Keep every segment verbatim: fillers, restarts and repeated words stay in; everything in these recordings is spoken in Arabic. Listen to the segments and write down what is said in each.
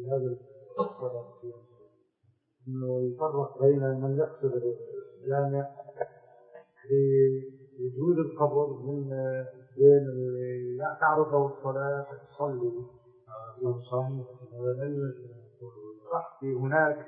في هذا إنه يفرق بين من يقصد الجامع بوجود القبر من بين اللي تعرضه الصلاة تصلي صحيح صح في هناك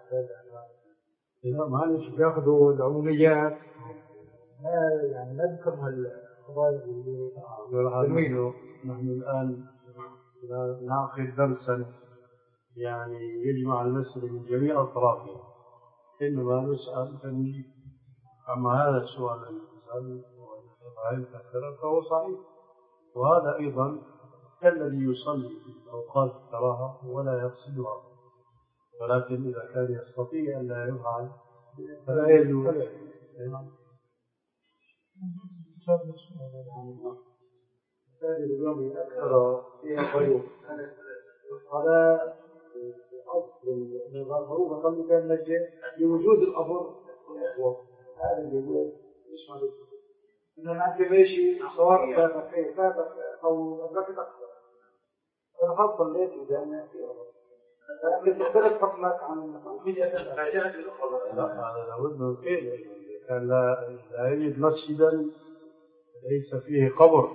إذا ما نش بياخذوا العموميات ما يعني نذكر هالقضايا اللي نحن الآن نأخذ درسا يعني يجمع المسألة من جميع أطرافها، إنما نسأل فنجيب. أما هذا السؤال الذي يسأل فهو صحيح، وهذا أيضا الذي يصلي في أوقات الكراهة ولا يقصدها، ولكن إذا كان يستطيع أن لا يفعل فلا يجوز. اليوم أكثر فيها غيوب على أصل الغروب اللي كان نجي لوجود الأمر هذا اللي يقول إيش ما يقول إنه أنت ماشي صار فاتك إيه فاتك أو أدركت أكثر أنا خلص صليت وجامع في أمر لكن تختلف حكمك عن هذا لابد من قيل كان لا يجد مسجدا ليس فيه قبر.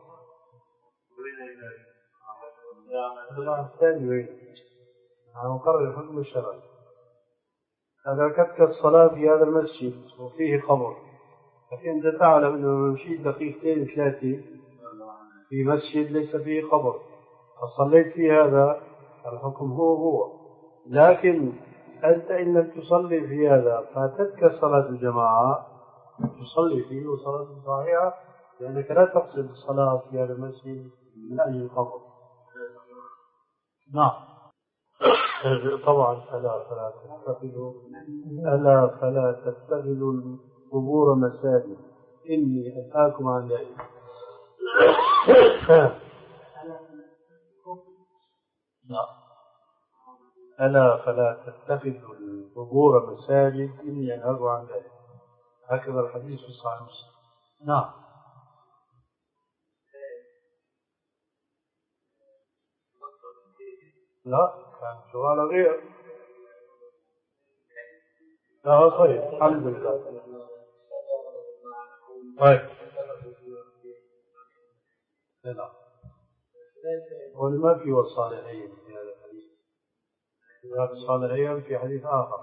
الثاني وين؟ أنا مقرر حكم الشرع. هذا كتك الصلاة في هذا المسجد وفيه قبر، لكن أنت تعلم أنه مشيت دقيقتين ثلاثة في مسجد ليس فيه قبر فصليت في هذا الحكم هو هو، لكن أنت إنك تصلي في هذا فاتتك صلاة الجماعة تصلي فيه وصلاة صحيحة لأنك لا تقصد الصلاة في هذا المسجد من أجل القبر. نعم. طبعا ألا فلا تتخذوا ألا فلا تتخذوا القبور مساجد إني أنهاكم عن ذلك. ألا فلا تتخذوا القبور مساجد إني أنهاكم عن ذلك. هكذا الحديث في الصحيح مسلم. نعم. لا كان سؤال غير. لا طيب الحمد لله. طيب لا ولما في والصالحين في هذا الحديث في الصالحين في حديث آخر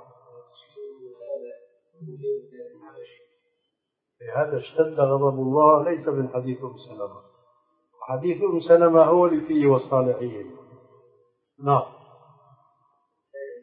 في هذا اشتد غضب الله ليس من حديث أم سلمة. حديث أم سلمة هو اللي فيه والصالحين. نعم.